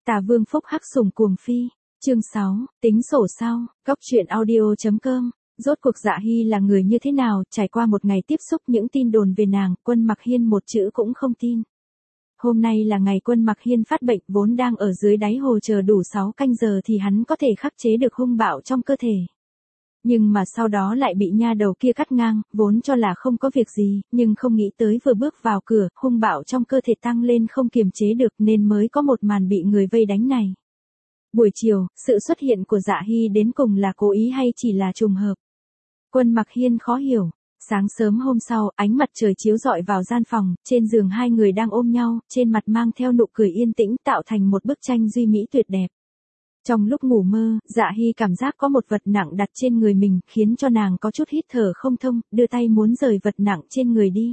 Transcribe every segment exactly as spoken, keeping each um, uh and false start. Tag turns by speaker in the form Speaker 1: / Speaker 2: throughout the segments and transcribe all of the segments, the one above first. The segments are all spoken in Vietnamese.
Speaker 1: Tà Vương phúc hắc sủng cuồng phi. Chương sáu, tính sổ sau, góc truyện audio.com. Rốt cuộc Dạ Hy là người như thế nào, trải qua một ngày tiếp xúc những tin đồn về nàng, Quân Mặc Hiên một chữ cũng không tin. Hôm nay là ngày Quân Mặc Hiên phát bệnh, vốn đang ở dưới đáy hồ chờ đủ sáu canh giờ thì hắn có thể khắc chế được hung bạo trong cơ thể. Nhưng mà sau đó lại bị nha đầu kia cắt ngang, vốn cho là không có việc gì, nhưng không nghĩ tới vừa bước vào cửa, hung bạo trong cơ thể tăng lên không kiềm chế được nên mới có một màn bị người vây đánh này. Buổi chiều, sự xuất hiện của Dạ Hy đến cùng là cố ý hay chỉ là trùng hợp? Quân Mặc Hiên khó hiểu. Sáng sớm hôm sau, ánh mặt trời chiếu rọi vào gian phòng, trên giường hai người đang ôm nhau, trên mặt mang theo nụ cười yên tĩnh tạo thành một bức tranh duy mỹ tuyệt đẹp. Trong lúc ngủ mơ, Dạ Hy cảm giác có một vật nặng đặt trên người mình, khiến cho nàng có chút hít thở không thông, đưa tay muốn rời vật nặng trên người đi.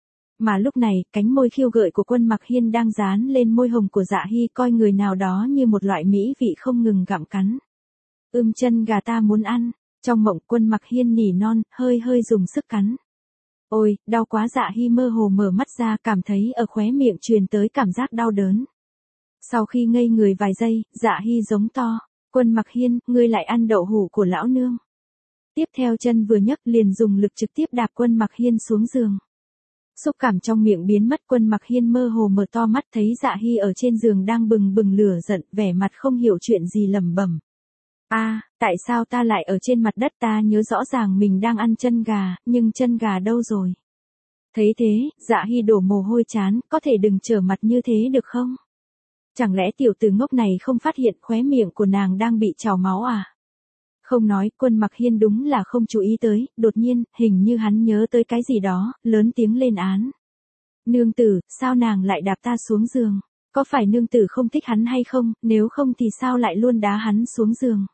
Speaker 1: Mà lúc này, cánh môi khiêu gợi của Quân Mặc Hiên đang dán lên môi hồng của Dạ Hy, coi người nào đó như một loại mỹ vị không ngừng gặm cắn. Ưm chân gà ta muốn ăn. Trong mộng, Quân Mặc Hiên nỉ non, hơi hơi dùng sức cắn. Ôi, đau quá. Dạ Hy mơ hồ mở mắt ra, cảm thấy ở khóe miệng truyền tới cảm giác đau đớn. Sau khi ngây người vài giây, Dạ Hy giống to, Quân Mặc Hiên, ngươi lại ăn đậu hũ của lão nương. Tiếp theo chân vừa nhấc liền dùng lực trực tiếp đạp Quân Mặc Hiên xuống giường. Xúc cảm trong miệng biến mất, Quân Mặc Hiên mơ hồ mở to mắt thấy Dạ Hy ở trên giường đang bừng bừng lửa giận, vẻ mặt không hiểu chuyện gì lẩm bẩm. A, à, tại sao ta lại ở trên mặt đất, ta nhớ rõ ràng mình đang ăn chân gà, nhưng chân gà đâu rồi? Thấy thế, Dạ Hy đổ mồ hôi chán, có thể đừng trở mặt như thế được không? Chẳng lẽ tiểu tử ngốc này không phát hiện khóe miệng của nàng đang bị trào máu à? Không nói, Quân Mặc Hiên đúng là không chú ý tới, đột nhiên, hình như hắn nhớ tới cái gì đó, lớn tiếng lên án. Nương tử, sao nàng lại đạp ta xuống giường? Có phải nương tử không thích hắn hay không, nếu không thì sao lại luôn đá hắn xuống giường?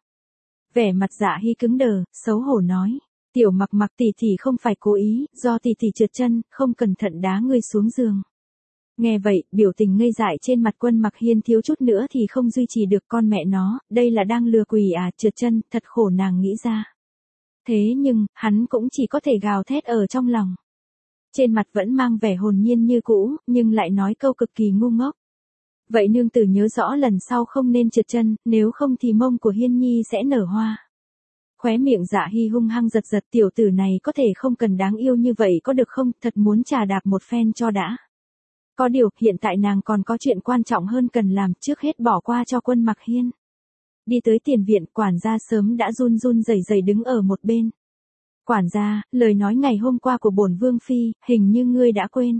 Speaker 1: Vẻ mặt Dạ Hy cứng đờ, xấu hổ nói. Tiểu Mặc Mặc tỷ tỷ không phải cố ý, do tỷ tỷ trượt chân, không cẩn thận đá ngươi xuống giường. Nghe vậy, biểu tình ngây dại trên mặt Quân Mặc Hiên thiếu chút nữa thì không duy trì được, con mẹ nó, đây là đang lừa quỷ à, trượt chân, thật khổ nàng nghĩ ra. Thế nhưng, hắn cũng chỉ có thể gào thét ở trong lòng. Trên mặt vẫn mang vẻ hồn nhiên như cũ, nhưng lại nói câu cực kỳ ngu ngốc. Vậy nương tử nhớ rõ lần sau không nên trượt chân, nếu không thì mông của Hiên Nhi sẽ nở hoa. Khóe miệng Dạ Hy hung hăng giật giật, tiểu tử này có thể không cần đáng yêu như vậy có được không, thật muốn trà đạp một phen cho đã. Có điều, hiện tại nàng còn có chuyện quan trọng hơn cần làm, trước hết bỏ qua cho Quân Mặc Hiên. Đi tới tiền viện, quản gia sớm đã run run rẩy rẩy đứng ở một bên. Quản gia, lời nói ngày hôm qua của bổn vương phi, hình như ngươi đã quên.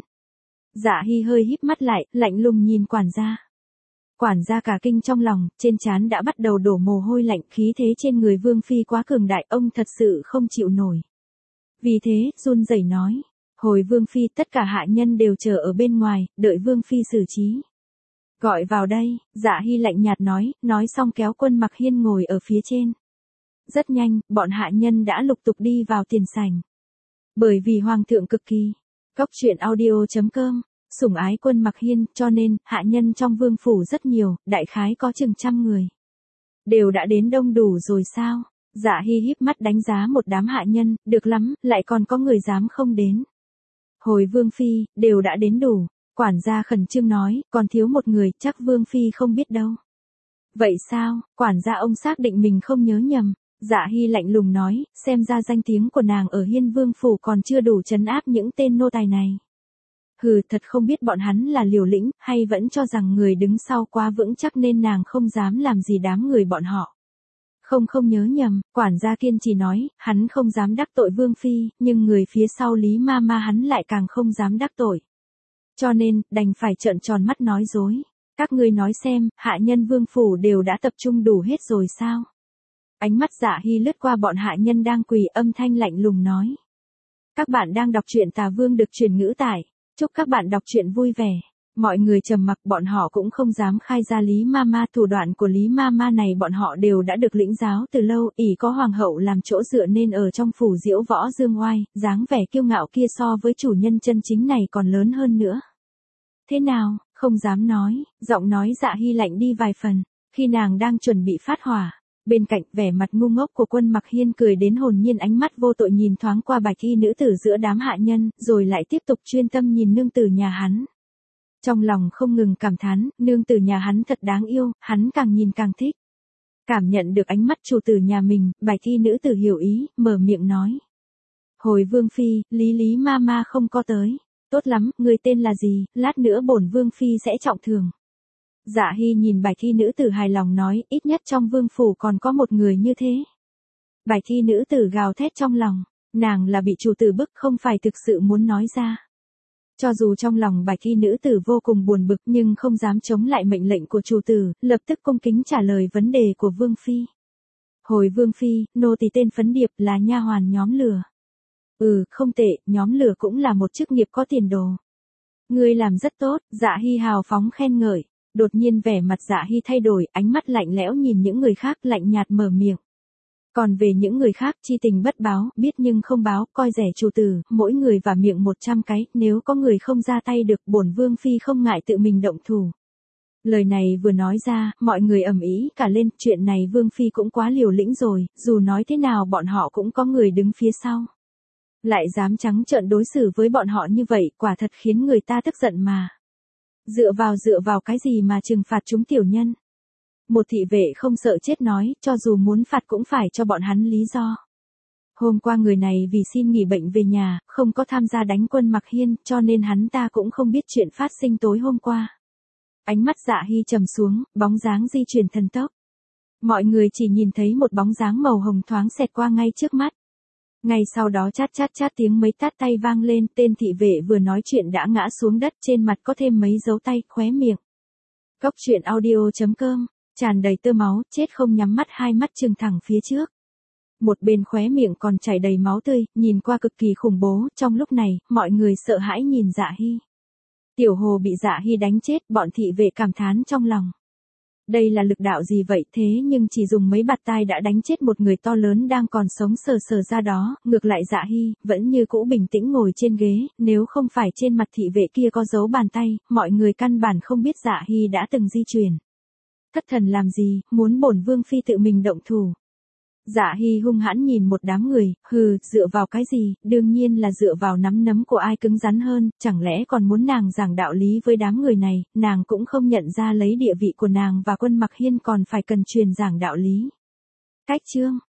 Speaker 1: Dạ Hy hơi híp mắt lại, lạnh lùng nhìn quản gia. Quản gia cả kinh trong lòng, trên trán đã bắt đầu đổ mồ hôi lạnh, khí thế trên người vương phi quá cường đại, ông thật sự không chịu nổi. Vì thế, run rẩy nói. Hồi vương phi, tất cả hạ nhân đều chờ ở bên ngoài, đợi vương phi xử trí. Gọi vào đây, Dạ Hy lạnh nhạt nói, nói xong kéo Quân Mặc Hiên ngồi ở phía trên. Rất nhanh, bọn hạ nhân đã lục tục đi vào tiền sảnh. Bởi vì hoàng thượng cực kỳ, góc truyện audio.com, sủng ái Quân Mặc Hiên, cho nên, hạ nhân trong vương phủ rất nhiều, đại khái có chừng trăm người. Đều đã đến đông đủ rồi sao? Dạ Hy híp mắt đánh giá một đám hạ nhân, được lắm, lại còn có người dám không đến. Hồi vương phi, đều đã đến đủ, quản gia khẩn trương nói, còn thiếu một người, chắc vương phi không biết đâu. Vậy sao, quản gia ông xác định mình không nhớ nhầm. Dạ Hy lạnh lùng nói, xem ra danh tiếng của nàng ở Hiên Vương phủ còn chưa đủ trấn áp những tên nô tài này. Hừ, thật không biết bọn hắn là liều lĩnh, hay vẫn cho rằng người đứng sau quá vững chắc nên nàng không dám làm gì đám người bọn họ. Không không nhớ nhầm, quản gia kiên trì nói, hắn không dám đắc tội vương phi, nhưng người phía sau Lý ma ma hắn lại càng không dám đắc tội. Cho nên, đành phải trợn tròn mắt nói dối. Các ngươi nói xem, hạ nhân vương phủ đều đã tập trung đủ hết rồi sao? Ánh mắt Dạ Hy lướt qua bọn hạ nhân đang quỳ, âm thanh lạnh lùng nói. Các bạn đang đọc truyện Tà Vương được truyền ngữ tải. Chúc các bạn đọc truyện vui vẻ. Mọi người trầm mặc, bọn họ cũng không dám khai ra Lý ma ma, thủ đoạn của Lý ma ma này bọn họ đều đã được lĩnh giáo từ lâu, ỷ có hoàng hậu làm chỗ dựa nên ở trong phủ diễu võ dương oai, dáng vẻ kiêu ngạo kia so với chủ nhân chân chính này còn lớn hơn nữa. Thế nào, không dám nói, giọng nói Dạ Hy lạnh đi vài phần, khi nàng đang chuẩn bị phát hỏa. Bên cạnh, vẻ mặt ngu ngốc của Quân Mặc Hiên cười đến hồn nhiên, ánh mắt vô tội nhìn thoáng qua bạch y nữ tử giữa đám hạ nhân, rồi lại tiếp tục chuyên tâm nhìn nương tử nhà hắn. Trong lòng không ngừng cảm thán, nương tử nhà hắn thật đáng yêu, hắn càng nhìn càng thích. Cảm nhận được ánh mắt chủ tử nhà mình, Bạch y nữ tử hiểu ý, mở miệng nói. Hồi vương phi, Lý Lý ma ma không có tới. Tốt lắm, người tên là gì, lát nữa bổn vương phi sẽ trọng thưởng. Dạ Hy nhìn Bạch y nữ tử hài lòng nói, ít nhất trong vương phủ còn có một người như thế. Bạch y nữ tử gào thét trong lòng, nàng là bị chủ tử bức không phải thực sự muốn nói ra. Cho dù trong lòng Bạch y nữ tử vô cùng buồn bực nhưng không dám chống lại mệnh lệnh của chủ tử, lập tức cung kính trả lời vấn đề của vương phi. Hồi vương phi, nô tỳ tên Phấn Điệp là nha hoàn nhóm lửa. Ừ, không tệ, nhóm lửa cũng là một chức nghiệp có tiền đồ. Ngươi làm rất tốt, Dạ Hy hào phóng khen ngợi. Đột nhiên vẻ mặt Dạ Hy thay đổi, ánh mắt lạnh lẽo nhìn những người khác lạnh nhạt mở miệng. Còn về những người khác chi tình bất báo, biết nhưng không báo, coi rẻ chủ tử, mỗi người và miệng một trăm cái, nếu có người không ra tay được, bổn vương phi không ngại tự mình động thủ. Lời này vừa nói ra, mọi người ầm ĩ cả lên, chuyện này vương phi cũng quá liều lĩnh rồi, dù nói thế nào bọn họ cũng có người đứng phía sau. Lại dám trắng trợn đối xử với bọn họ như vậy, quả thật khiến người ta tức giận mà. Dựa vào dựa vào cái gì mà trừng phạt chúng tiểu nhân? Một thị vệ không sợ chết nói, cho dù muốn phạt cũng phải cho bọn hắn lý do. Hôm qua người này vì xin nghỉ bệnh về nhà, không có tham gia đánh quân Mặc Hiên, cho nên hắn ta cũng không biết chuyện phát sinh tối hôm qua. Ánh mắt Dạ Hy trầm xuống, bóng dáng di chuyển thần tốc. Mọi người chỉ nhìn thấy một bóng dáng màu hồng thoáng xẹt qua ngay trước mắt. Ngay sau đó chát chát chát tiếng mấy tát tay vang lên, tên thị vệ vừa nói chuyện đã ngã xuống đất, trên mặt có thêm mấy dấu tay, khóe miệng. Góc truyện audio chấm com, tràn đầy tơ máu, chết không nhắm mắt, hai mắt trừng thẳng phía trước. Một bên khóe miệng còn chảy đầy máu tươi, nhìn qua cực kỳ khủng bố, trong lúc này, mọi người sợ hãi nhìn Dạ Hy. Tiểu Hồ bị Dạ Hy đánh chết, bọn thị vệ cảm thán trong lòng. Đây là lực đạo gì vậy, thế nhưng chỉ dùng mấy bạt tai đã đánh chết một người to lớn đang còn sống sờ sờ ra đó, ngược lại Dạ Hy, vẫn như cũ bình tĩnh ngồi trên ghế, nếu không phải trên mặt thị vệ kia có dấu bàn tay, mọi người căn bản không biết Dạ Hy đã từng di chuyển. Thất thần làm gì, muốn bổn vương phi tự mình động thủ. Dạ Hy hung hãn nhìn một đám người, hừ, dựa vào cái gì, đương nhiên là dựa vào nắm nấm của ai cứng rắn hơn, chẳng lẽ còn muốn nàng giảng đạo lý với đám người này, nàng cũng không nhận ra lấy địa vị của nàng và quân Mặc Hiên còn phải cần truyền giảng đạo lý. Cách chương